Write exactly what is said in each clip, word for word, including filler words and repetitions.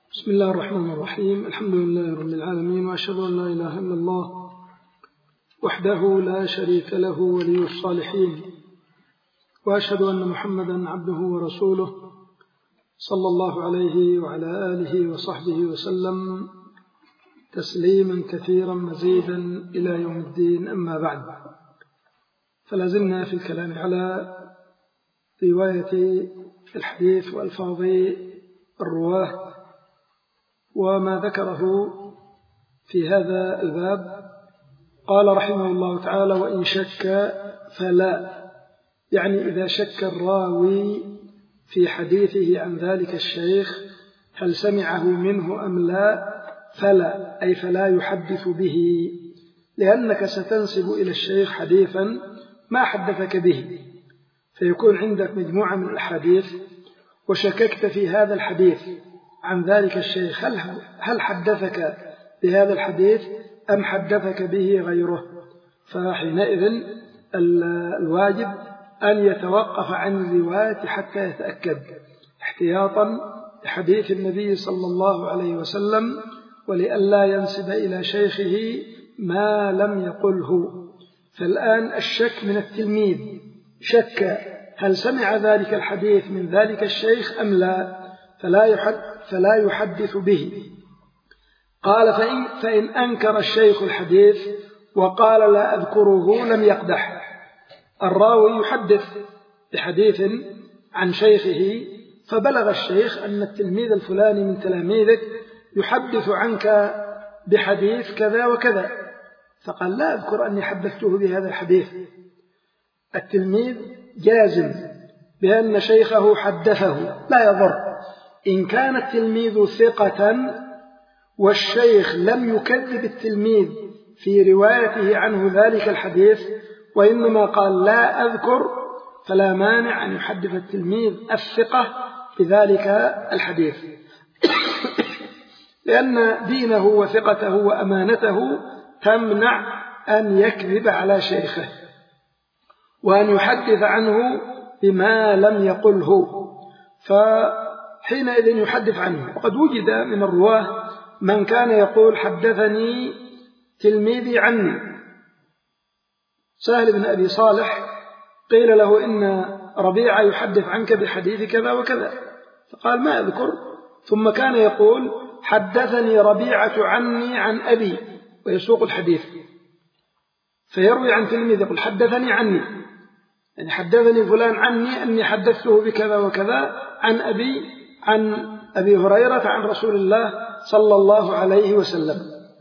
بسم الله الرحمن الرحيم. الحمد لله رب العالمين، وأشهد أن لا إله إلا الله وحده لا شريك له ولي الصالحين، وأشهد أن محمدا عبده ورسوله صلى الله عليه وعلى آله وصحبه وسلم تسليما كثيرا مزيدا إلى يوم الدين. أما بعد، فلازلنا في الكلام على رواية الحديث وألفاظ الرواه وما ذكره في هذا الباب. قال رحمه الله تعالى: وإن شك فلا، يعني إذا شك الراوي في حديثه عن ذلك الشيخ هل سمعه منه أم لا فلا، أي فلا يحدث به، لأنك ستنسب إلى الشيخ حديثا ما حدثك به، فيكون عندك مجموعة من الأحاديث وشككت في هذا الحديث عن ذلك الشيخ هل, هل حدثك بهذا الحديث أم حدثك به غيره، فحينئذ الواجب أن يتوقف عن الرواية حتى يتأكد، احتياطا لحديث النبي صلى الله عليه وسلم، ولئلا ينسب إلى شيخه ما لم يقله. فالآن الشك من التلميذ، شك هل سمع ذلك الحديث من ذلك الشيخ أم لا، فلا يحدث, فلا يحدث به. قال: فإن, فإن أنكر الشيخ الحديث وقال لا أذكره لم يقدح. الراوي يحدث بحديث عن شيخه، فبلغ الشيخ أن التلميذ الفلاني من تلاميذك يحدث عنك بحديث كذا وكذا، فقال لا أذكر أني حدثته بهذا الحديث. التلميذ جازم بأن شيخه حدثه، لا يضر إن كان التلميذ ثقة والشيخ لم يكذب التلميذ في روايته عنه ذلك الحديث، وإنما قال لا أذكر، فلا مانع أن يحدث التلميذ الثقة بذلك الحديث، لأن دينه وثقته وأمانته تمنع أن يكذب على شيخه وأن يحدث عنه بما لم يقله، فحينئذ يحدث عنه. وقد وجد من الرواه من كان يقول حدثني تلميذي عني. سهل بن أبي صالح قيل له إن ربيعة يحدث عنك بحديث كذا وكذا، فقال ما أذكر، ثم كان يقول حدثني ربيعة عني عن أبي، ويسوق الحديث، فيروي عن تلميذ يقول حدثني عني، يعني حدثني فلان عني أني حدثته بكذا وكذا عن أبي عن أبي هريرة عن رسول الله صلى الله عليه وسلم.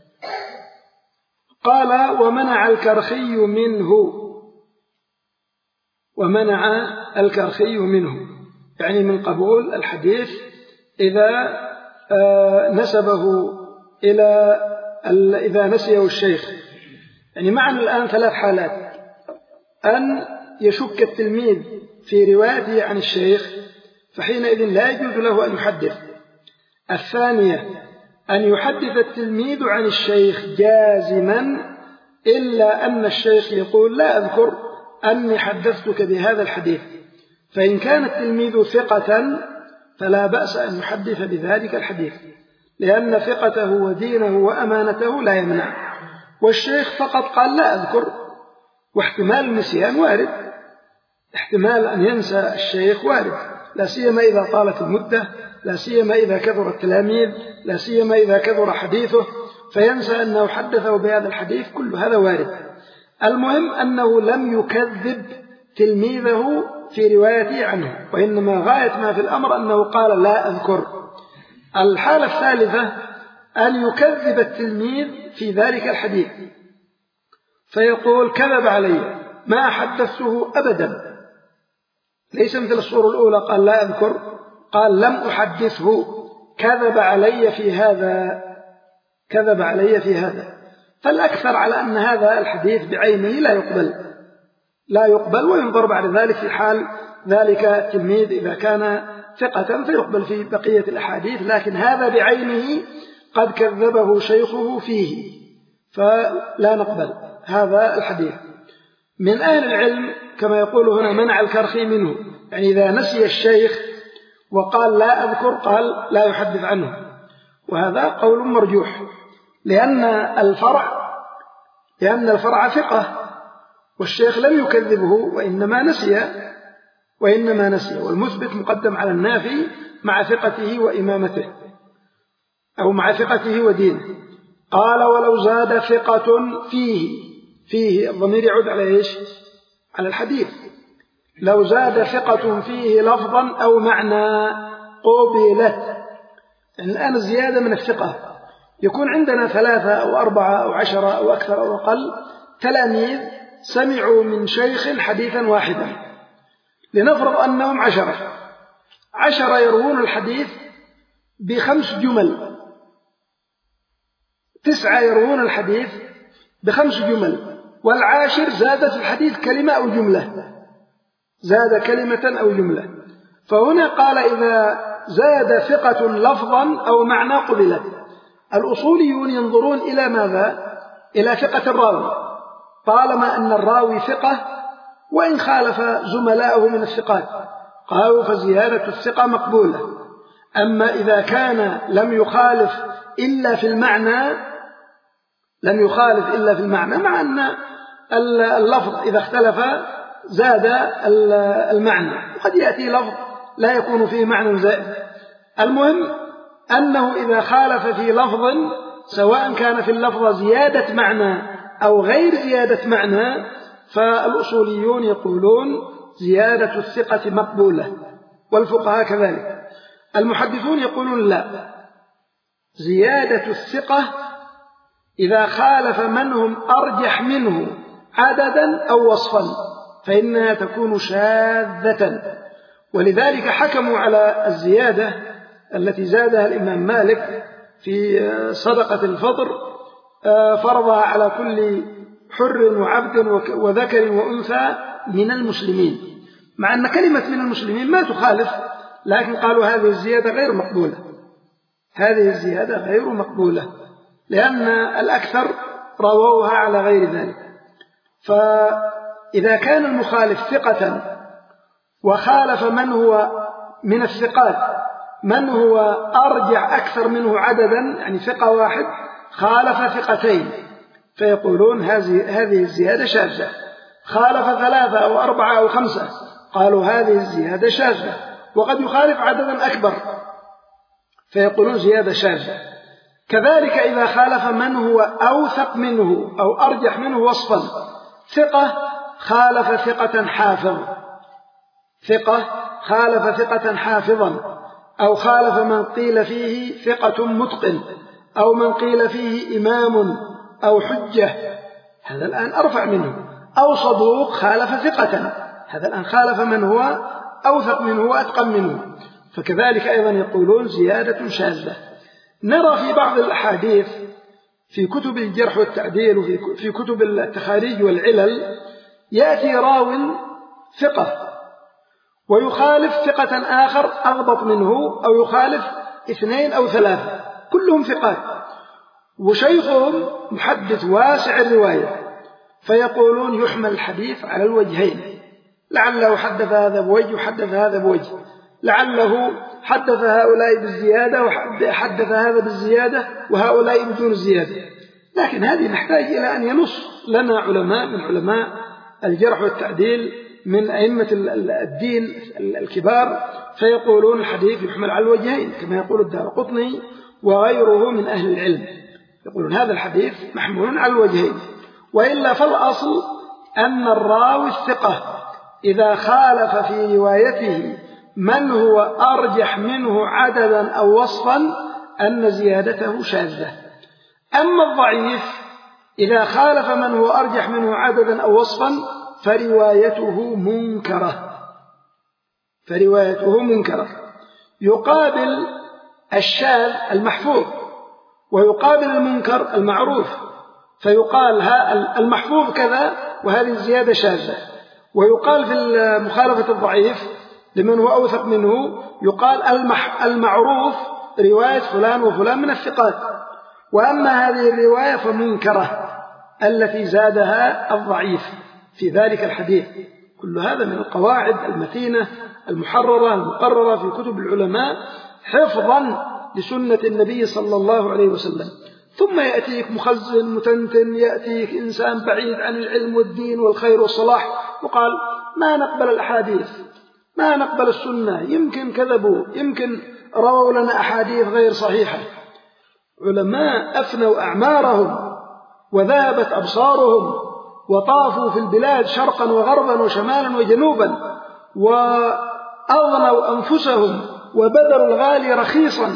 قال: ومنع الكرخي منه، ومنع الكرخي منه يعني من قبول الحديث إذا نسبه إلى إذا نسيه الشيخ. يعني معنا الآن ثلاث حالات: أن يشك التلميذ في روايته عن الشيخ، فحينئذ لا يجوز له أن يحدث. الثانية أن يحدث التلميذ عن الشيخ جازما، إلا أن الشيخ يقول لا أذكر أني حدثتك بهذا الحديث، فإن كان التلميذ ثقة فلا بأس أن يحدث بذلك الحديث، لأن ثقته ودينه وأمانته لا يمنع. والشيخ فقط قال لا أذكر، واحتمال النسيان وارد، احتمال أن ينسى الشيخ وارد، لا سيما إذا طالت المدة، لا سيما إذا كثر التلاميذ، لا سيما إذا كثر حديثه فينسى أنه حدثه بهذا الحديث، كل هذا وارد. المهم أنه لم يكذب تلميذه في روايته عنه، وإنما غاية ما في الأمر أنه قال لا أذكر. الحالة الثالثة أن يكذب التلميذ في ذلك الحديث، فيقول كذب علي ما حدثته أبدا، ليس مثل الصورة الأولى قال لا أذكر، قال لم أحدثه، كذب علي في هذا، كذب علي في هذا. فالأكثر على أن هذا الحديث بعينه لا يقبل، لا يقبل، وينظر بعد ذلك في حال ذلك التلميذ إذا كان ثقة فيقبل في بقية الأحاديث، لكن هذا بعينه قد كذبه شيخه فيه، فلا نقبل هذا الحديث. من أهل العلم كما يقول هنا منع الكرخي منه، يعني إذا نسي الشيخ وقال لا أذكر قال لا يحدث عنه. وهذا قول مرجوح، لأن الفرع لأن الفرع ثقة والشيخ لم يكذبه وإنما نسي وإنما نسي والمثبت مقدم على النافي مع ثقته وإمامته أو مع ثقته ودينه. قال ولو زاد ثقة فيه فيه الضمير يعود على إيش؟ على الحديث. لو زاد ثقة فيه لفظا أو معنى قبلت. يعني الآن الزيادة من الثقة يكون عندنا ثلاثة أو أربعة أو عشرة أو أكثر أو أقل تلاميذ سمعوا من شيخ حديثا واحدا، لنفرض أنهم عشرة عشرة يروون الحديث بخمس جمل، تسعة يروون الحديث بخمس جمل، والعاشر زاد في الحديث كلمة أو جملة، زاد كلمة أو جملة. فهنا قال إذا زاد ثقة لفظا أو معنى قبلت. الأصوليون ينظرون إلى ماذا؟ إلى ثقة الراوي، طالما أن الراوي ثقة وإن خالف زملاءه من الثقات قالوا فزيادة الثقة مقبولة. أما إذا كان لم يخالف إلا في المعنى لم يخالف إلا في المعنى مع أن اللفظ إذا اختلف زاد المعنى، وقد يأتي لفظ لا يكون فيه معنى زائد. المهم أنه إذا خالف في لفظ سواء كان في اللفظ زيادة معنى أو غير زيادة معنى فالأصوليون يقولون زيادة الثقة مقبولة، والفقهاء كذلك. المحدثون يقولون لا، زيادة الثقة إذا خالف من هم أرجح منه عددا أو وصفا فإنها تكون شاذة. ولذلك حكموا على الزيادة التي زادها الإمام مالك في صدقة الفطر، فرضها على كل حر وعبد وذكر وأنثى من المسلمين، مع أن كلمة من المسلمين ما تخالف، لكن قالوا هذه الزيادة غير مقبولة، هذه الزيادة غير مقبولة لأن الأكثر رووها على غير ذلك. فإذا كان المخالف ثقة وخالف من هو من الثقات من هو أرجع أكثر منه عددا، يعني ثقة واحد خالف ثقتين، فيقولون هذه هذه الزيادة شاذة. خالف ثلاثة أو أربعة أو خمسة قالوا هذه الزيادة شاذة، وقد يخالف عددا أكبر فيقولون زيادة شاذة. كذلك إذا خالف من هو أوثق منه أو أرجح منه وصفا، ثقة خالف ثقة حافظ ثقة خالف ثقة حافظا، أو خالف من قيل فيه ثقة متقن، أو من قيل فيه إمام أو حجة، هذا الآن أرفع منه. أو صدوق خالف ثقة، هذا الآن خالف من هو أوثق منه وأتقن منه، فكذلك أيضا يقولون زيادة شاذة. نرى في بعض الأحاديث في كتب الجرح والتعديل وفي كتب التخاريج والعلل يأتي راو ثقة ويخالف ثقة آخر أضبط منه، أو يخالف اثنين أو ثلاثة كلهم ثقات، وشيخهم محدث واسع الرواية، فيقولون يحمل الحديث على الوجهين، لعله حدث هذا بوجه وحدث هذا بوجه، لعله حدث هؤلاء بالزيادة وحدث هذا بالزيادة وهؤلاء بدون الزيادة. لكن هذه نحتاج إلى أن ينص لنا علماء من علماء الجرح والتعديل من أئمة الدين الكبار، فيقولون الحديث يحمل على الوجهين كما يقول الدارقطني وغيره من أهل العلم، يقولون هذا الحديث محمول على الوجهين. وإلا فالأصل أن الراوي الثقة إذا خالف في روايته من هو أرجح منه عددا أو وصفا أن زيادته شاذة. أما الضعيف إذا خالف من هو أرجح منه عددا أو وصفا فروايته منكرة فروايته منكرة يقابل الشاذ المحفوظ ويقابل المنكر المعروف، فيقال المحفوظ كذا وهذه الزيادة شاذة، ويقال في مخالفة الضعيف لمن هو أوثق منه يقال المعروف رواية فلان وفلان من الثقات، وأما هذه الرواية فمنكرة التي زادها الضعيف في ذلك الحديث. كل هذا من القواعد المتينة المحررة المقررة في كتب العلماء حفظا لسنة النبي صلى الله عليه وسلم. ثم يأتيك مخزن متنتن، يأتيك إنسان بعيد عن العلم والدين والخير والصلاح، وقال ما نقبل الأحاديث، ما نقبل السنة، يمكن كذبوا، يمكن رووا لنا أحاديث غير صحيحة. علماء أفنوا أعمارهم وذهبت أبصارهم وطافوا في البلاد شرقا وغربا وشمالا وجنوبا، وأغنوا أنفسهم وبذلوا الغالي رخيصا،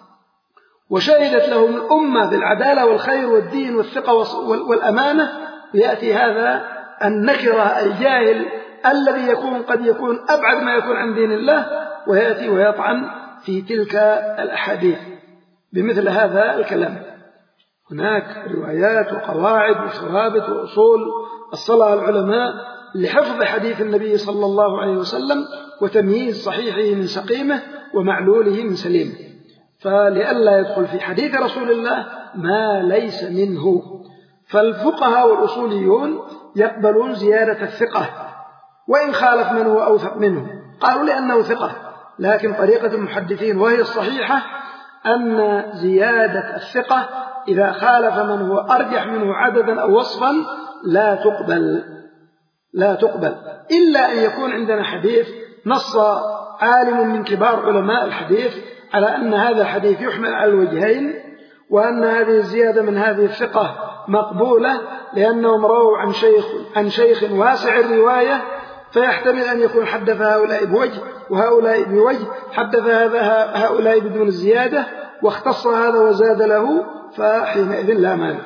وشهدت لهم الأمة بالعدالة والخير والدين والثقة والأمانة. ويأتي هذا النكرة الجاهل الذي يكون قد يكون أبعد ما يكون عن دين الله، ويأتي ويطعن في تلك الأحاديث بمثل هذا الكلام. هناك روايات وقواعد وثوابت وأصول الصلاة العلماء لحفظ حديث النبي صلى الله عليه وسلم وتمييز صحيحه من سقيمه ومعلوله من سليمه، فلئلا يدخل في حديث رسول الله ما ليس منه. فالفقهاء والأصوليون يقبلون زيادة الثقة وإن خالف من هو أوثق منه، قالوا لأنه ثقة، لكن طريقة المحدثين وهي الصحيحة أن زيادة الثقة إذا خالف من هو أرجح منه عددا أو وصفا لا تقبل لا تقبل إلا أن يكون عندنا حديث نص عالم من كبار علماء الحديث على أن هذا الحديث يحمل على الوجهين، وأن هذه الزيادة من هذه الثقة مقبولة لأنهم رووا عن شيخ عن شيخ واسع الرواية، فيحتمل أن يكون حدث هؤلاء بوجه وهؤلاء بوجه، حدث هذا هؤلاء بدون الزيادة واختص هذا وزاد له، فحينئذ لا مانع.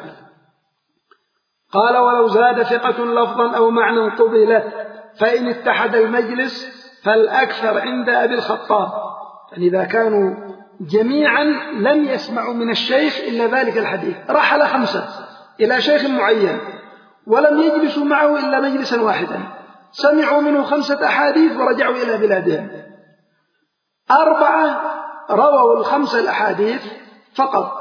قال ولو زاد ثقة لفظا أو معنى قبلت، فإن اتحد المجلس فالأكثر عند أبي الخطاب. يعني إذا كانوا جميعا لم يسمعوا من الشيخ إلا ذلك الحديث، رحل خمسة إلى شيخ معين ولم يجلسوا معه إلا مجلسا واحدا، سمعوا منه خمسة أحاديث ورجعوا إلى بلادهم. أربعة رووا الخمسة الأحاديث فقط،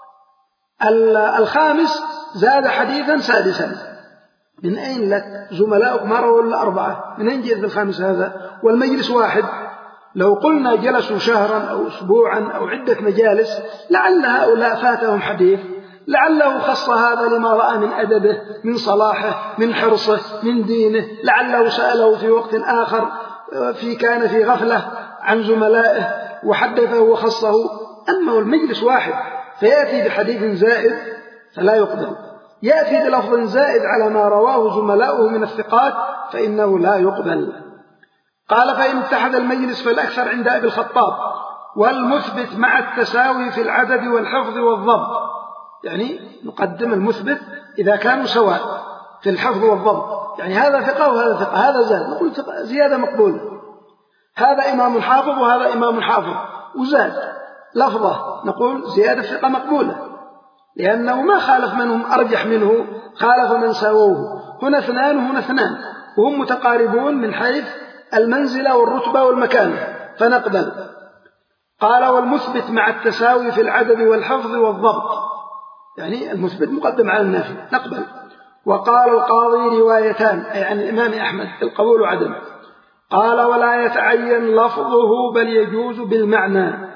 الخامس زاد حديثا سادسا. من أين لك زملاؤك ما رووا إلا أربعة؟ من أين جاء الخامس هذا والمجلس واحد؟ لو قلنا جلسوا شهرا أو أسبوعا أو عدة مجالس لعل هؤلاء فاتهم حديث، لعله خص هذا لما رأى من أدبه، من صلاحه، من حرصه، من دينه، لعله سأله في وقت آخر في كان في غفلة عن زملائه وحدثه وخصه. أما المجلس واحد فيأتي بحديث زائد فلا يقبل، يأتي بلفظ زائد على ما رواه زملاؤه من الثقات فإنه لا يقبل. قال فإن اتحد المجلس فالأكثر عند أبي الخطاب، والمثبت مع التساوي في العدد والحفظ والضبط. يعني نقدم المثبت إذا كانوا سواء في الحفظ والضبط، يعني هذا ثقة وهذا ثقة، هذا زاد نقول زيادة مقبولة، هذا إمام حافظ وهذا إمام حافظ وزاد لفظة، نقول زيادة ثقة مقبولة لأنه ما خالف منهم أرجح منه، خالف من ساووه. هنا اثنان وهنا اثنان وهم متقاربون من حيث المنزلة والرتبة والمكان فنقبل. قال والمثبت مع التساوي في العدد والحفظ والضبط، يعني المثبت مقدم على النافي نقبل. وقال القاضي روايتان أي عن الإمام أحمد القبول عدم. قال ولا يتعين لفظه بل يجوز بالمعنى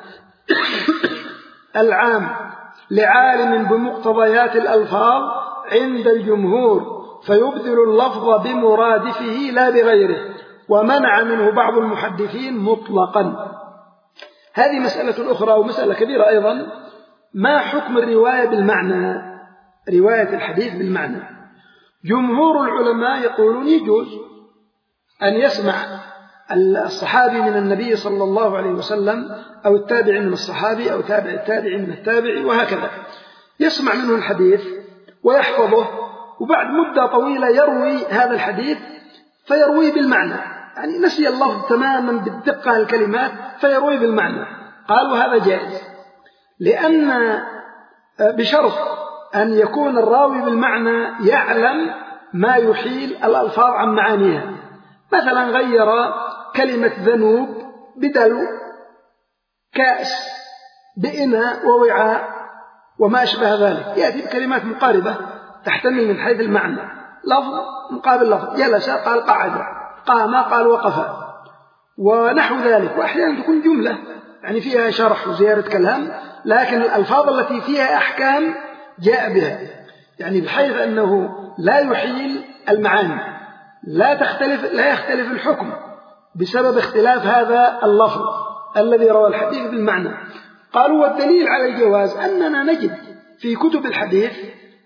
العام لعالم بمقتضيات الألفاظ عند الجمهور، فيبذل اللفظ بمرادفه لا بغيره، ومنع منه بعض المحدثين مطلقا. هذه مسألة أخرى ومسألة كبيرة أيضا، ما حكم الرواية بالمعنى، رواية الحديث بالمعنى؟ جمهور العلماء يقولون يجوز أن يسمع الصحابي من النبي صلى الله عليه وسلم أو التابع من الصحابي أو تابع التابع من التابع وهكذا، يسمع منه الحديث ويحفظه، وبعد مدة طويلة يروي هذا الحديث فيروي بالمعنى، يعني نسي اللفظ تماما بالدقة الكلمات فيروي بالمعنى. قالوا هذا جائز، لأن بشرط أن يكون الراوي بالمعنى يعلم ما يحيل الألفاظ عن معانيها. مثلا غير كلمة ذنوب بدلو، كأس بإناء ووعاء وما أشبه ذلك، يأتي بكلمات مقاربة تحتمل من حيث المعنى، لفظ مقابل لفظ، جلس قال قعد، قام قال وقف ونحو ذلك. وأحيانا تكون جملة يعني فيها شرح وزيادة كلام، لكن الألفاظ التي فيها أحكام جاء بها، يعني بحيث أنه لا يحيل المعاني، لا تختلف لا يختلف الحكم بسبب اختلاف هذا اللفظ الذي روى الحديث بالمعنى. قالوا والدليل على الجواز أننا نجد في كتب الحديث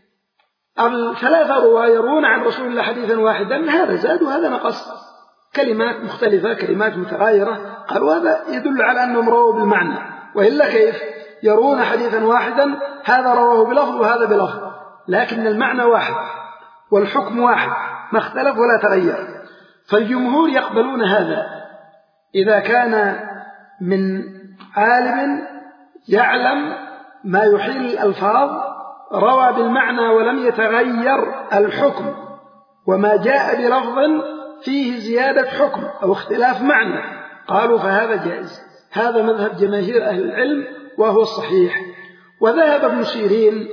الثلاثة رواة يروون عن رسول الله حديثا واحدا، هذا زاد وهذا نقص، كلمات مختلفة كلمات متغايرة، قالوا هذا يدل على أنهم رووا بالمعنى، وإلا كيف يروون حديثا واحدا هذا رواه بلفظ وهذا بلفظ، لكن المعنى واحد والحكم واحد ما اختلف ولا تغير. فالجمهور يقبلون هذا إذا كان من عالم يعلم ما يحيل الألفاظ روى بالمعنى ولم يتغير الحكم، وما جاء بلفظ فيه زيادة حكم أو اختلاف معنى، قالوا فهذا جائز. هذا مذهب جماهير أهل العلم وهو الصحيح. وذهب ابن سيرين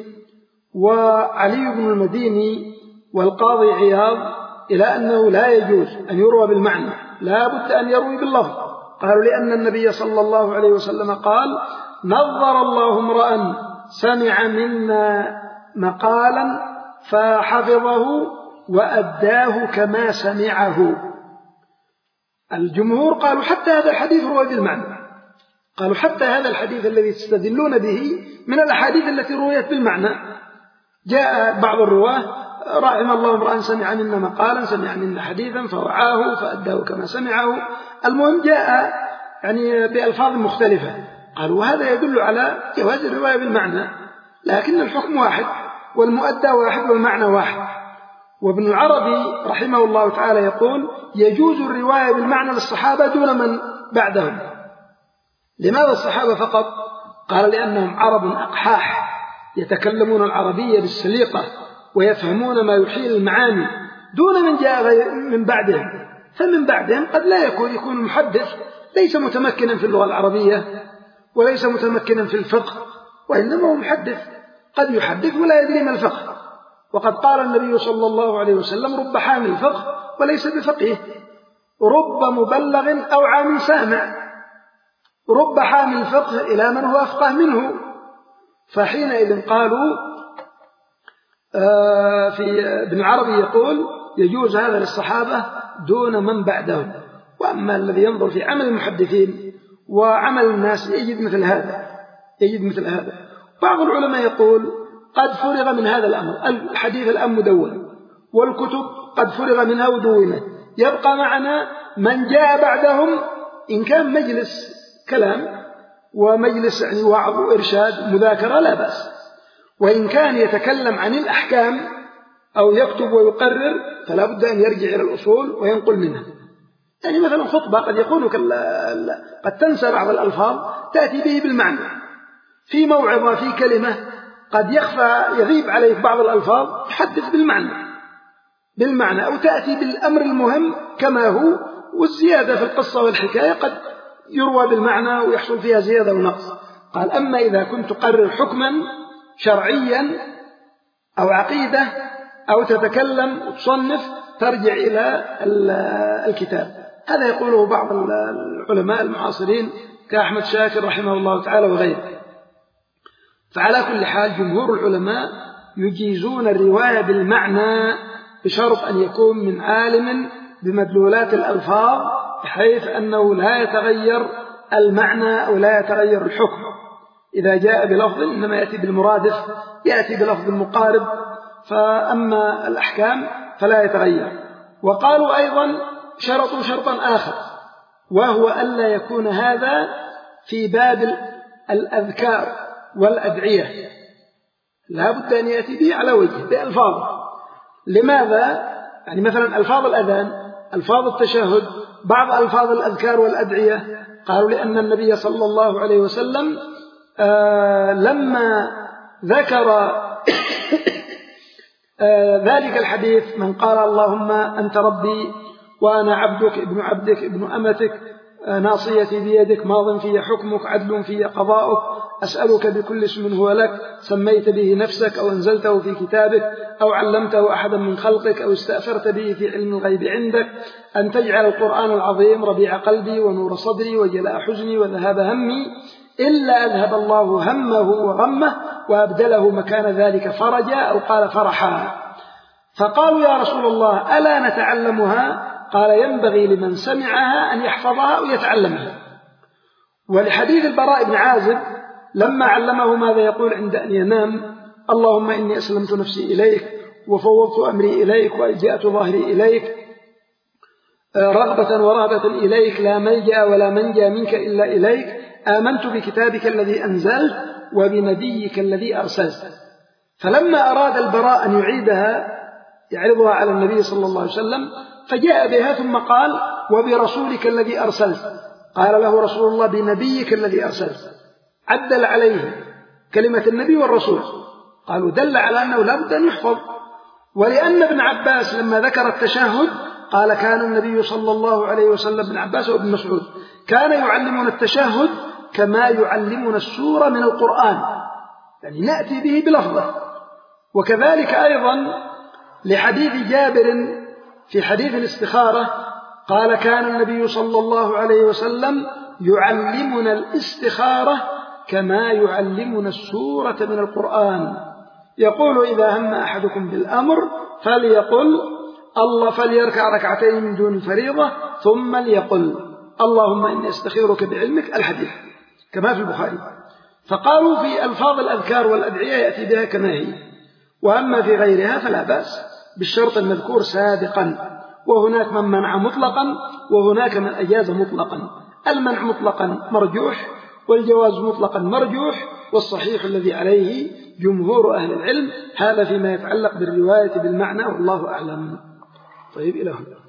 وعلي بن المديني والقاضي عياض إلى أنه لا يجوز أن يروى بالمعنى، لا بد أن يروي باللفظ. قالوا لأن النبي صلى الله عليه وسلم قال نظر الله امرأ سمع منا مقالا فحفظه وأداه كما سمعه. الجمهور قالوا حتى هذا الحديث روى بالمعنى، قالوا حتى هذا الحديث الذي تستدلون به من الأحاديث التي رويت بالمعنى. جاء بعض الرواه رحم الله امرأ سمع منا مقالا سمع منا حديثا فوعاه فأداه كما سمعه، المهم جاء يعني بألفاظ مختلفة، قالوا وهذا يدل على جواز الرواية بالمعنى، لكن الحكم واحد والمؤدى واحد والمعنى واحد. وابن العربي رحمه الله تعالى يقول يجوز الرواية بالمعنى للصحابة دون من بعدهم. لماذا الصحابة فقط؟ قال لأنهم عرب أقحاح يتكلمون العربية بالسليقة ويفهمون ما يحيل المعاني، دون من جاء من بعدهم. فمن بعدهم قد لا يكون يكون محدث ليس متمكنا في اللغة العربية وليس متمكنا في الفقه، وإنما هو محدث قد يحدث ولا يدري ما الفقه. وقد قال النبي صلى الله عليه وسلم رب حامل فقه وليس بفقيه، رب مبلغ أو عام سامع، رب حامل فقه إلى من هو أفقه منه. فحينئذ قالوا آه في ابن العربي يقول يجوز هذا للصحابة دون من بعدهم. وأما الذي ينظر في عمل المحدثين وعمل الناس يجد مثل هذا يجد مثل هذا بعض العلماء يقول قد فرغ من هذا الأمر، الحديث الآن مدون والكتب قد فرغ منها ودونت، يبقى معنا من جاء بعدهم إن كان مجلس كلام ومجلس يعني وعظ وإرشاد مذاكرة لا بأس، وإن كان يتكلم عن الأحكام أو يكتب ويقرر فلا بد أن يرجع إلى الأصول وينقل منها. يعني مثلا خطبة قد يكون قد تنسى بعض الألفاظ تأتي به بالمعنى، في موعظة في كلمة قد يخفى يغيب عليك بعض الألفاظ تحدث بالمعنى بالمعنى أو تأتي بالأمر المهم كما هو، والزيادة في القصة والحكاية قد يروى بالمعنى ويحصل فيها زيادة ونقص. قال أما إذا كنت تقرر حكما شرعيا أو عقيدة أو تتكلم وتصنف ترجع إلى الكتاب. هذا يقوله بعض العلماء المعاصرين كأحمد شاكر رحمه الله تعالى وغيره. فعلى كل حال جمهور العلماء يجيزون الرواية بالمعنى بشرط أن يكون من عالم بمدلولات الألفاظ بحيث أنه لا يتغير المعنى أو لا يتغير الحكم. إذا جاء بلفظ إنما يأتي بالمرادف، يأتي بلفظ المقارب، فأما الأحكام فلا يتغير. وقالوا أيضا شرطوا شرطا آخر، وهو ألا يكون هذا في باب الأذكار والأدعية، لا بد أن يأتي به على وجه بألفاظ. لماذا؟ يعني مثلا ألفاظ الأذان، ألفاظ التشهد، بعض ألفاظ الأذكار والأدعية. قالوا لأن النبي صلى الله عليه وسلم آه لما ذكر آه ذلك الحديث من قال اللهم أنت ربي وأنا عبدك ابن عبدك ابن أمتك آه ناصيتي بيدك ماض في حكمك عدل في قضاؤك أسألك بكل اسم هو لك سميت به نفسك أو أنزلته في كتابك أو علمته أحدا من خلقك أو استأثرت به في علم الغيب عندك أن تجعل القرآن العظيم ربيع قلبي ونور صدري وجلاء حزني وذهاب همي إلا أذهب الله همه وغمه وأبدله مكان ذلك فرجا أو قال فرحا. فقالوا يا رسول الله ألا نتعلمها؟ قال ينبغي لمن سمعها أن يحفظها أو يتعلمها. ولحديث البراء بن عازب لما علمه ماذا يقول عند أن ينام: اللهم إني أسلمت نفسي إليك وفوضت أمري إليك وألجأت ظهري إليك رغبة ورهبة إليك لا ملجأ ولا منجى منك إلا إليك آمنت بكتابك الذي أنزلت وبنبيك الذي أرسلت. فلما أراد البراء أن يعيدها يعرضها على النبي صلى الله عليه وسلم فجاء بها ثم قال: وبرسولك الذي أرسلت. قال له رسول الله: بنبيك الذي أرسلت. عدل عليه كلمة النبي والرسول. قالوا دل على أنه لا بد أن يحفظ. ولأن ابن عباس لما ذكر التشهد قال: كان النبي صلى الله عليه وسلم، ابن عباس وابن مسعود، كان يعلمنا التشهد كما يعلمنا السورة من القرآن، يعني نأتي به بلفظه. وكذلك أيضا لحديث جابر في حديث الاستخارة قال: كان النبي صلى الله عليه وسلم يعلمنا الاستخارة كما يعلمنا السورة من القرآن. يقول: إذا هم أحدكم بالأمر فليقل الله فليركع ركعتين من دون الفريضة ثم ليقل اللهم إني أستخيرك بعلمك الحديث كما في البخاري. فقالوا في ألفاظ الأذكار والأدعية يأتي بها كما هي، وأما في غيرها فلا بأس بالشرط المذكور سابقا. وهناك من منع مطلقا وهناك من أجاز مطلقا. المنع مطلقا مرجوح والجواز مطلقا مرجوح، والصحيح الذي عليه جمهور أهل العلم. هذا فيما يتعلق بالرواية بالمعنى والله أعلم. طيب إلى هنا.